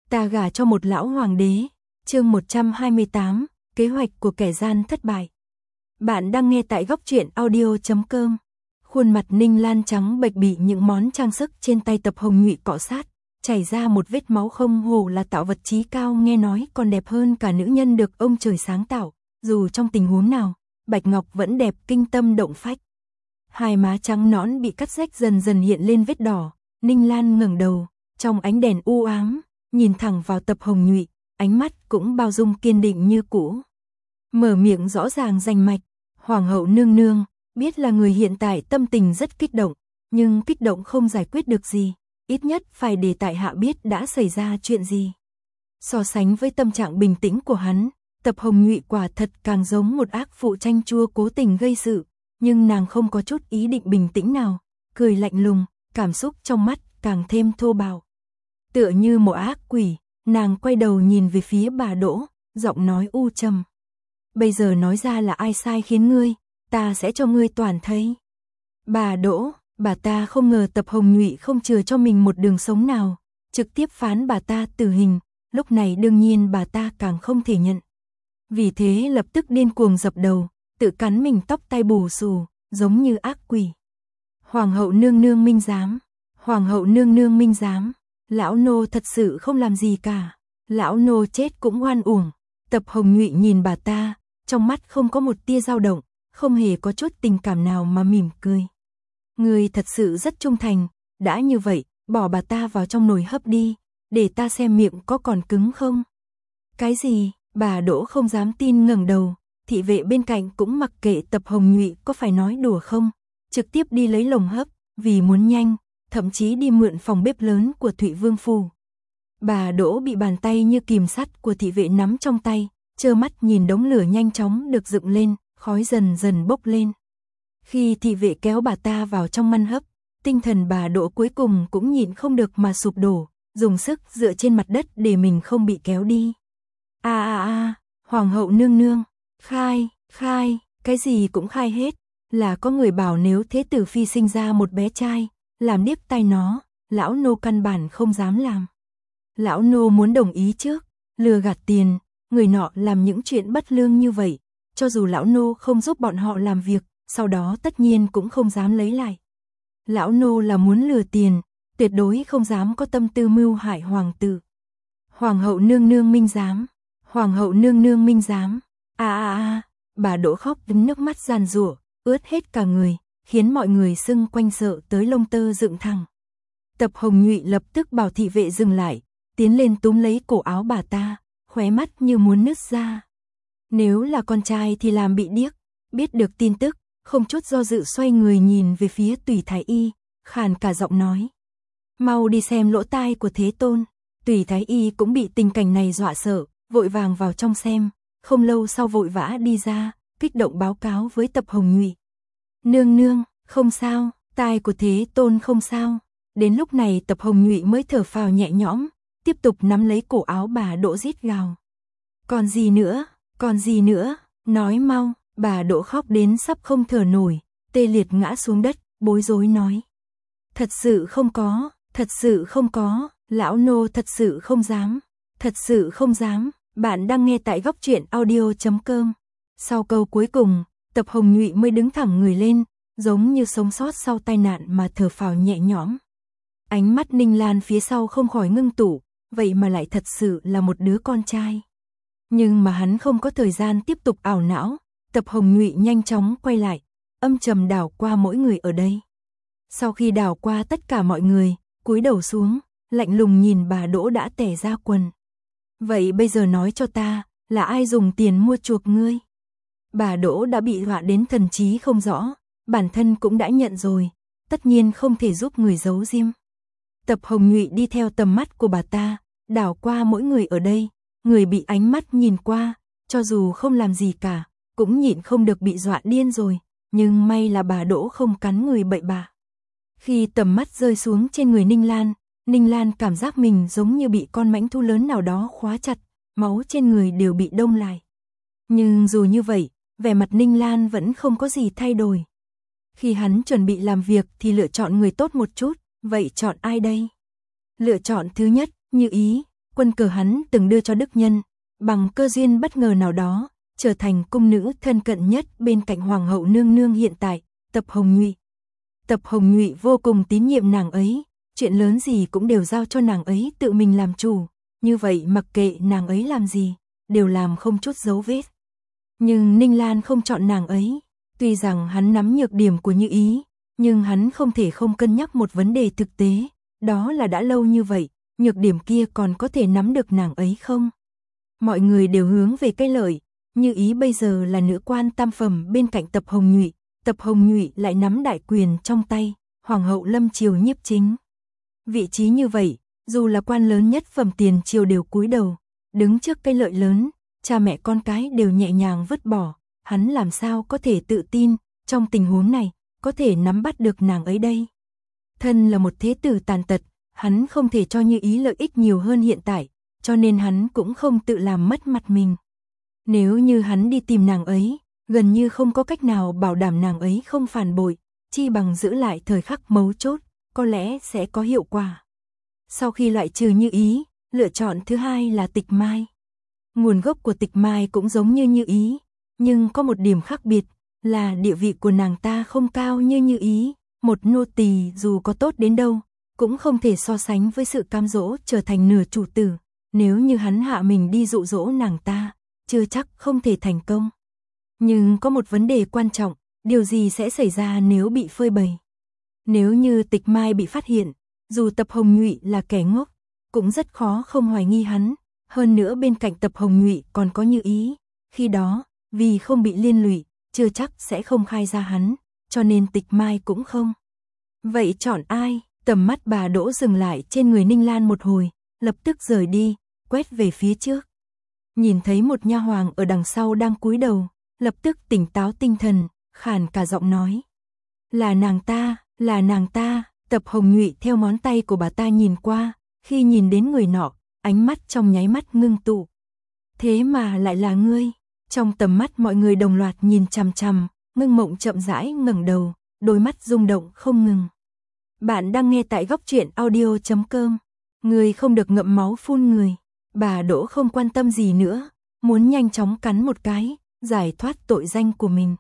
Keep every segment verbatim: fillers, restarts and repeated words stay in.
Ta gả cho một lão hoàng đế. Chương một trăm hai mươi tám, kế hoạch của kẻ gian thất bại. Bạn đang nghe tại góc truyện audio chấm com. Khuôn mặt Ninh Lan trắng bệch bị những món trang sức trên tay Tập Hồng Nhụy cọ sát, chảy ra một vết máu không hổ là tạo vật chí cao, nghe nói còn đẹp hơn cả nữ nhân được ông trời sáng tạo, dù trong tình huống nào, Bạch Ngọc vẫn đẹp kinh tâm động phách. Hai má trắng nõn bị cắt rách dần dần hiện lên vết đỏ, Ninh Lan ngẩng đầu, trong ánh đèn u ám, nhìn thẳng vào Tập Hồng Nhụy, ánh mắt cũng bao dung kiên định như cũ. Mở miệng rõ ràng rành mạch, Hoàng hậu nương nương, biết là người hiện tại tâm tình rất kích động, nhưng kích động không giải quyết được gì, ít nhất phải để tại hạ biết đã xảy ra chuyện gì. So sánh với tâm trạng bình tĩnh của hắn, Tập Hồng Nhụy quả thật càng giống một ác phụ chanh chua cố tình gây sự, nhưng nàng không có chút ý định bình tĩnh nào, cười lạnh lùng, cảm xúc trong mắt càng thêm thô bạo. Tựa như một ác quỷ, nàng quay đầu nhìn về phía bà Đỗ, giọng nói u trầm. Bây giờ nói ra là ai sai khiến ngươi, ta sẽ cho ngươi toàn thấy. Bà Đỗ, bà ta không ngờ Tập Hồng Nhụy không chừa cho mình một đường sống nào, trực tiếp phán bà ta tử hình, lúc này đương nhiên bà ta càng không thể nhận. Vì thế lập tức điên cuồng dập đầu, tự cắn mình tóc tai bù xù, giống như ác quỷ. Hoàng hậu nương nương minh giám, Hoàng hậu nương nương minh giám, lão nô thật sự không làm gì cả, lão nô chết cũng oan uổng. Tập Hồng Nhụy nhìn bà ta, trong mắt không có một tia dao động, không hề có chút tình cảm nào mà mỉm cười. Ngươi thật sự rất trung thành, đã như vậy, bỏ bà ta vào trong nồi hấp đi, để ta xem miệng có còn cứng không. Cái gì? Bà Đỗ không dám tin ngẩng đầu, thị vệ bên cạnh cũng mặc kệ Tập Hồng Nhụy có phải nói đùa không, trực tiếp đi lấy lồng hấp, vì muốn nhanh, thậm chí đi mượn phòng bếp lớn của Thụy Vương phủ. Bà Đỗ bị bàn tay như kìm sắt của thị vệ nắm trong tay, trơ mắt nhìn đống lửa nhanh chóng được dựng lên, khói dần dần bốc lên. Khi thị vệ kéo bà ta vào trong măn hấp, tinh thần bà Đỗ cuối cùng cũng nhịn không được mà sụp đổ, dùng sức dựa trên mặt đất để mình không bị kéo đi. A a a, Hoàng hậu nương nương, khai, khai, cái gì cũng khai hết, là có người bảo nếu Thế tử phi sinh ra một bé trai, làm điếc tai nó, lão nô căn bản không dám làm. Lão nô muốn đồng ý trước, lừa gạt tiền, người nọ làm những chuyện bất lương như vậy, cho dù lão nô không giúp bọn họ làm việc, sau đó tất nhiên cũng không dám lấy lại. Lão nô là muốn lừa tiền, tuyệt đối không dám có tâm tư mưu hại hoàng tử. Hoàng hậu nương nương minh giám, Hoàng hậu nương nương minh giám. A a a, bà Đỗ khóc đến nước mắt giàn giụa, ướt hết cả người, khiến mọi người xung quanh sợ tới lông tơ dựng thẳng. Tập Hồng Nhụy lập tức bảo thị vệ dừng lại, tiến lên túm lấy cổ áo bà ta, khóe mắt như muốn nứt ra. Nếu là con trai thì làm bị điếc, biết được tin tức, không chút do dự xoay người nhìn về phía Tùy Thái Y, khàn cả giọng nói. Mau đi xem lỗ tai của Thế Tôn. Tùy Thái Y cũng bị tình cảnh này dọa sợ, vội vàng vào trong xem, không lâu sau vội vã đi ra, kích động báo cáo với Tập Hồng Nhụy. Nương nương, không sao, tai của Thế Tôn không sao. Đến lúc này Tập Hồng Nhụy mới thở phào nhẹ nhõm, tiếp tục nắm lấy cổ áo bà Đỗ rít gào. Còn gì nữa, còn gì nữa, nói mau. Bà Đỗ khóc đến sắp không thở nổi, tê liệt ngã xuống đất, bối rối nói. Thật sự không có, thật sự không có, lão nô thật sự không dám, thật sự không dám. Bạn đang nghe tại góc truyện audio chấm com. Sau câu cuối cùng, Tập Hồng Nhụy mới đứng thẳng người lên, giống như sống sót sau tai nạn mà thở phào nhẹ nhõm. Ánh mắt Ninh Lan phía sau không khỏi ngưng tụ, vậy mà lại thật sự là một đứa con trai. Nhưng mà hắn không có thời gian tiếp tục ảo não, Tập Hồng Nhụy nhanh chóng quay lại, âm trầm đảo qua mỗi người ở đây. Sau khi đảo qua tất cả mọi người, cúi đầu xuống, lạnh lùng nhìn bà Đỗ đã tẻ ra quần. Vậy bây giờ nói cho ta, là ai dùng tiền mua chuộc ngươi? Bà Đỗ đã bị dọa đến thần trí không rõ, bản thân cũng đã nhận rồi, tất nhiên không thể giúp người giấu giếm. Tập Hồng Nhụy đi theo tầm mắt của bà ta, đảo qua mỗi người ở đây, người bị ánh mắt nhìn qua, cho dù không làm gì cả, cũng nhịn không được bị dọa điên rồi, nhưng may là bà Đỗ không cắn người bậy bạ. Khi tầm mắt rơi xuống trên người Ninh Lan, Ninh Lan cảm giác mình giống như bị con mãnh thú lớn nào đó khóa chặt, máu trên người đều bị đông lại. Nhưng dù như vậy, vẻ mặt Ninh Lan vẫn không có gì thay đổi. Khi hắn chuẩn bị làm việc thì lựa chọn người tốt một chút, vậy chọn ai đây? Lựa chọn thứ nhất, Như Ý, quân cờ hắn từng đưa cho Đức Nhân, bằng cơ duyên bất ngờ nào đó, trở thành cung nữ thân cận nhất bên cạnh Hoàng hậu nương nương hiện tại, Tập Hồng Nhụy. Tập Hồng Nhụy vô cùng tín nhiệm nàng ấy, chuyện lớn gì cũng đều giao cho nàng ấy tự mình làm chủ, như vậy mặc kệ nàng ấy làm gì, đều làm không chút dấu vết. Nhưng Ninh Lan không chọn nàng ấy, tuy rằng hắn nắm nhược điểm của Như Ý, nhưng hắn không thể không cân nhắc một vấn đề thực tế, đó là đã lâu như vậy, nhược điểm kia còn có thể nắm được nàng ấy không? Mọi người đều hướng về cái lợi, Như Ý bây giờ là nữ quan tam phẩm bên cạnh Tập Hồng Nhụy, Tập Hồng Nhụy lại nắm đại quyền trong tay, Hoàng hậu lâm triều nhiếp chính. Vị trí như vậy, dù là quan lớn nhất phẩm tiền triều đều cúi đầu, đứng trước cái lợi lớn, cha mẹ con cái đều nhẹ nhàng vứt bỏ, hắn làm sao có thể tự tin, trong tình huống này, có thể nắm bắt được nàng ấy đây. Thân là một thế tử tàn tật, hắn không thể cho Như Ý lợi ích nhiều hơn hiện tại, cho nên hắn cũng không tự làm mất mặt mình. Nếu như hắn đi tìm nàng ấy, gần như không có cách nào bảo đảm nàng ấy không phản bội, chi bằng giữ lại thời khắc mấu chốt, có lẽ sẽ có hiệu quả. Sau khi loại trừ Như Ý, lựa chọn thứ hai là Tịch Mai. Nguồn gốc của Tịch Mai cũng giống như Như Ý, nhưng có một điểm khác biệt, là địa vị của nàng ta không cao như Như Ý, một nô tỳ dù có tốt đến đâu, cũng không thể so sánh với sự cam dỗ trở thành nửa chủ tử, nếu như hắn hạ mình đi dụ dỗ nàng ta, chưa chắc không thể thành công. Nhưng có một vấn đề quan trọng, điều gì sẽ xảy ra nếu bị phơi bày? Nếu như Tịch Mai bị phát hiện, dù Tập Hồng Nhụy là kẻ ngốc, cũng rất khó không hoài nghi hắn, hơn nữa bên cạnh Tập Hồng Nhụy còn có Như Ý, khi đó, vì không bị liên lụy, chưa chắc sẽ không khai ra hắn, cho nên Tịch Mai cũng không. Vậy chọn ai? Tầm mắt bà Đỗ dừng lại trên người Ninh Lan một hồi, lập tức rời đi, quét về phía trước. Nhìn thấy một nha hoàng ở đằng sau đang cúi đầu, lập tức tỉnh táo tinh thần, khàn cả giọng nói. Là nàng ta, là nàng ta, Tập Hồng Nhụy theo ngón tay của bà ta nhìn qua, khi nhìn đến người nọ, ánh mắt trong nháy mắt ngưng tụ. Thế mà lại là ngươi, trong tầm mắt mọi người đồng loạt nhìn chằm chằm, Ngưng Mộng chậm rãi ngẩng đầu, đôi mắt rung động không ngừng. Bạn đang nghe tại góc truyện audio chấm com. Người không được ngậm máu phun người. Bà Đỗ không quan tâm gì nữa, muốn nhanh chóng cắn một cái, giải thoát tội danh của mình.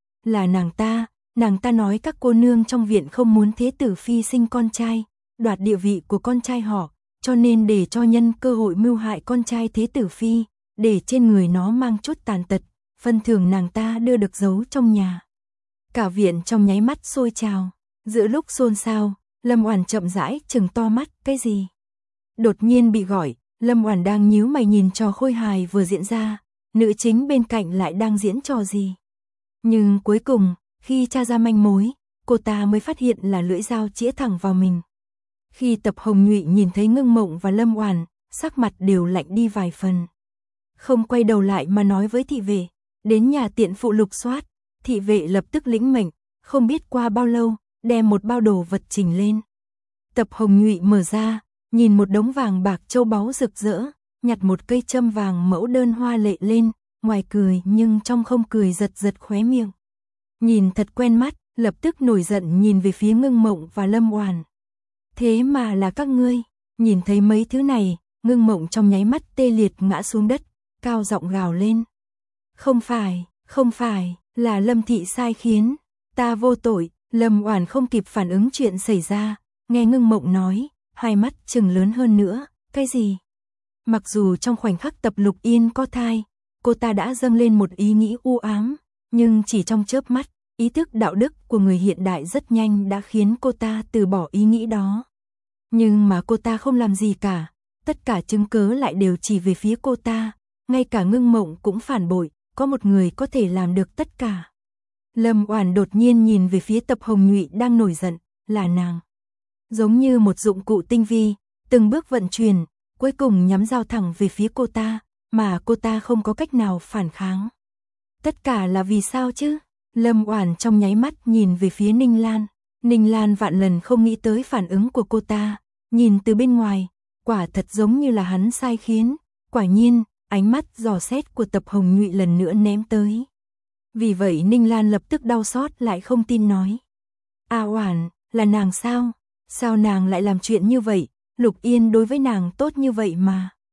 Là nàng ta, nàng ta nói các cô nương trong viện không muốn thế tử phi sinh con trai, đoạt địa vị của con trai họ, cho nên để cho nhân cơ hội mưu hại con trai thế tử phi, để trên người nó mang chút tàn tật, phân thưởng nàng ta đưa được giấu trong nhà. Cả viện trong nháy mắt sôi trào, giữa lúc xôn xao, Lâm Oản chậm rãi trừng to mắt, cái gì? Đột nhiên bị gọi, Lâm Oản đang nhíu mày nhìn trò khôi hài vừa diễn ra, nữ chính bên cạnh lại đang diễn trò gì? Nhưng cuối cùng, khi tra ra manh mối, cô ta mới phát hiện là lưỡi dao chĩa thẳng vào mình. Khi Tập Hồng Nhụy nhìn thấy Ngưng Mộng và Lâm Oản, sắc mặt đều lạnh đi vài phần. Không quay đầu lại mà nói với thị vệ, đến nhà tiện phụ lục soát, thị vệ lập tức lĩnh mệnh, không biết qua bao lâu, đem một bao đồ vật trình lên. Tập Hồng Nhụy mở ra, nhìn một đống vàng bạc châu báu rực rỡ, nhặt một cây châm vàng mẫu đơn hoa lệ lên, ngoài cười nhưng trong không cười giật giật khóe miệng. Nhìn thật quen mắt, lập tức nổi giận nhìn về phía Ngưng Mộng và Lâm Oản. Thế mà là các ngươi, nhìn thấy mấy thứ này, Ngưng Mộng trong nháy mắt tê liệt ngã xuống đất, cao giọng gào lên. Không phải, không phải, là Lâm thị sai khiến, ta vô tội. Lâm Oản không kịp phản ứng chuyện xảy ra, nghe Ngưng Mộng nói, hai mắt trừng lớn hơn nữa, cái gì? Mặc dù trong khoảnh khắc Tập Lục Yên có thai, cô ta đã dâng lên một ý nghĩ u ám, nhưng chỉ trong chớp mắt, ý thức đạo đức của người hiện đại rất nhanh đã khiến cô ta từ bỏ ý nghĩ đó. Nhưng mà cô ta không làm gì cả, tất cả chứng cớ lại đều chỉ về phía cô ta, ngay cả Ngưng Mộng cũng phản bội, có một người có thể làm được tất cả. Lâm Oản đột nhiên nhìn về phía Tập Hồng Nhụy đang nổi giận, là nàng. Giống như một dụng cụ tinh vi, từng bước vận chuyển, cuối cùng nhắm dao thẳng về phía cô ta, mà cô ta không có cách nào phản kháng. Tất cả là vì sao chứ? Lâm Oản trong nháy mắt nhìn về phía Ninh Lan. Ninh Lan vạn lần không nghĩ tới phản ứng của cô ta, nhìn từ bên ngoài, quả thật giống như là hắn sai khiến. Quả nhiên, ánh mắt dò xét của Tập Hồng Nhụy lần nữa ném tới. Vì vậy Ninh Lan lập tức đau xót lại không tin nói. A Oản, là nàng sao? Sao nàng lại làm chuyện như vậy? Lục Yên đối với nàng tốt như vậy mà.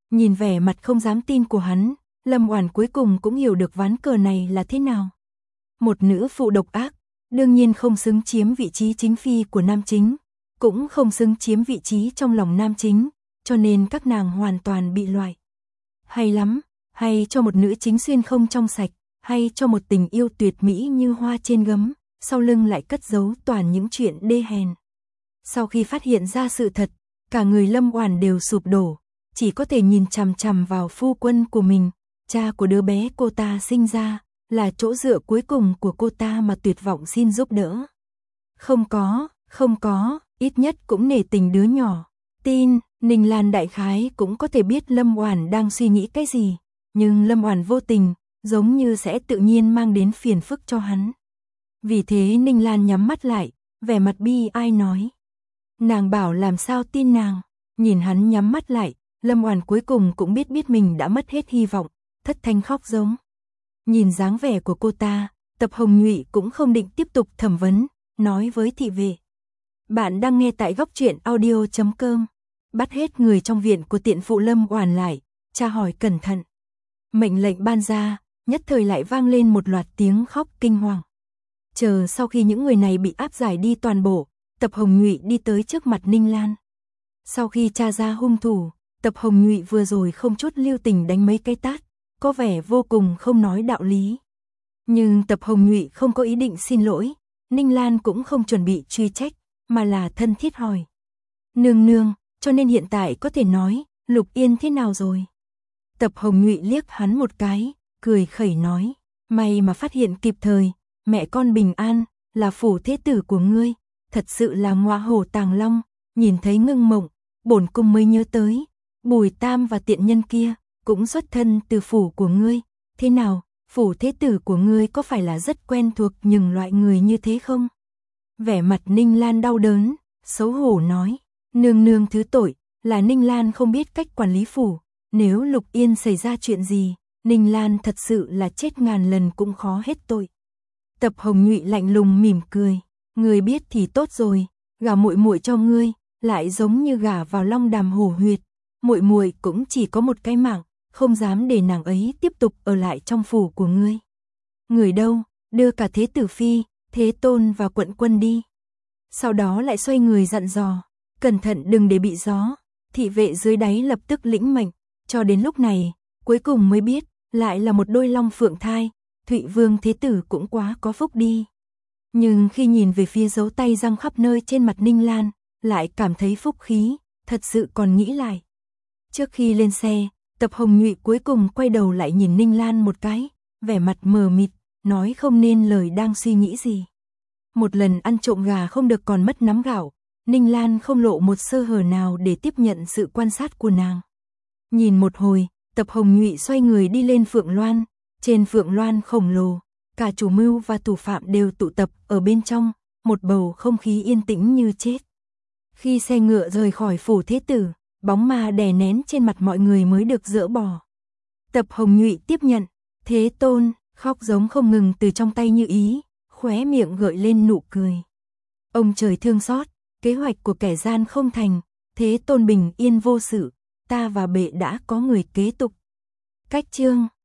Nhìn vẻ mặt không dám tin của hắn, Lâm Oản cuối cùng cũng hiểu được ván cờ này là thế nào. Một nữ phụ độc ác, đương nhiên không xứng chiếm vị trí chính phi của nam chính, cũng không xứng chiếm vị trí trong lòng nam chính, cho nên các nàng hoàn toàn bị loại. Hay lắm, hay cho một nữ chính xuyên không trong sạch, hay cho một tình yêu tuyệt mỹ như hoa trên gấm, sau lưng lại cất giấu toàn những chuyện đê hèn. Sau khi phát hiện ra sự thật, cả người Lâm Oản đều sụp đổ, chỉ có thể nhìn chằm chằm vào phu quân của mình, cha của đứa bé cô ta sinh ra, là chỗ dựa cuối cùng của cô ta mà tuyệt vọng xin giúp đỡ. Không có, không có, ít nhất cũng nể tình đứa nhỏ. Tin, Ninh Lan đại khái cũng có thể biết Lâm Oản đang suy nghĩ cái gì, nhưng Lâm Oản vô tình, giống như sẽ tự nhiên mang đến phiền phức cho hắn. Vì thế Ninh Lan nhắm mắt lại, vẻ mặt bi ai nói. Nàng bảo làm sao tin nàng, nhìn hắn nhắm mắt lại, Lâm Oản cuối cùng cũng biết biết mình đã mất hết hy vọng, thất thanh khóc giống. Nhìn dáng vẻ của cô ta, Tập Hồng Nhụy cũng không định tiếp tục thẩm vấn, nói với thị vệ. Bạn đang nghe tại góc truyện audio chấm com. Bắt hết người trong viện của tiện phụ Lâm Oản lại, tra hỏi cẩn thận. Mệnh lệnh ban ra, nhất thời lại vang lên một loạt tiếng khóc kinh hoàng. Chờ sau khi những người này bị áp giải đi toàn bộ, Tập Hồng Nhụy đi tới trước mặt Ninh Lan. Sau khi tra ra hung thủ, Tập Hồng Nhụy vừa rồi không chút lưu tình đánh mấy cái tát, có vẻ vô cùng không nói đạo lý. Nhưng Tập Hồng Nhụy không có ý định xin lỗi, Ninh Lan cũng không chuẩn bị truy trách, mà là thân thiết hỏi. Nương nương, cho nên hiện tại có thể nói, Lục Yên thế nào rồi? Tập Hồng Nhụy liếc hắn một cái, cười khẩy nói, may mà phát hiện kịp thời, mẹ con bình an, là phủ thế tử của ngươi, thật sự là ngọa hổ tàng long, nhìn thấy Ngưng Mộng, bổn cung mới nhớ tới, Bùi Tam và tiện nhân kia, cũng xuất thân từ phủ của ngươi, thế nào, phủ thế tử của ngươi có phải là rất quen thuộc những loại người như thế không? Vẻ mặt Ninh Lan đau đớn, xấu hổ nói, nương nương thứ tội, là Ninh Lan không biết cách quản lý phủ, nếu Lục Yên xảy ra chuyện gì, Ninh Lan thật sự là chết ngàn lần cũng khó hết tội. Tập Hồng Nhụy lạnh lùng mỉm cười, ngươi biết thì tốt rồi, gả muội muội cho ngươi, lại giống như gả vào long đàm hổ huyệt, muội muội cũng chỉ có một cái mạng, không dám để nàng ấy tiếp tục ở lại trong phủ của ngươi. Người đâu, đưa cả Thế tử phi, Thế tôn và quận quân đi. Sau đó lại xoay người dặn dò, cẩn thận đừng để bị gió. Thị vệ dưới đáy lập tức lĩnh mệnh, cho đến lúc này, cuối cùng mới biết, lại là một đôi long phượng thai, Thụy Vương Thế tử cũng quá có phúc đi. Nhưng khi nhìn về phía dấu tay răng khắp nơi trên mặt Ninh Lan, lại cảm thấy phúc khí, thật sự còn nghĩ lại. Trước khi lên xe, Tập Hồng Nhụy cuối cùng quay đầu lại nhìn Ninh Lan một cái, vẻ mặt mờ mịt, nói không nên lời đang suy nghĩ gì. Một lần ăn trộm gà không được còn mất nắm gạo, Ninh Lan không lộ một sơ hở nào để tiếp nhận sự quan sát của nàng. Nhìn một hồi, Tập Hồng Nhụy xoay người đi lên Phượng Loan, trên Phượng Loan khổng lồ, cả chủ mưu và thủ phạm đều tụ tập ở bên trong, một bầu không khí yên tĩnh như chết. Khi xe ngựa rời khỏi phủ thế tử, bóng ma đè nén trên mặt mọi người mới được dỡ bỏ. Tập Hồng Nhụy tiếp nhận, Thế tôn, khóc giống không ngừng từ trong tay Như Ý, khóe miệng gợi lên nụ cười. Ông trời thương xót, kế hoạch của kẻ gian không thành, Thế tôn bình yên vô sự, ta và bệ đã có người kế tục. Cách chương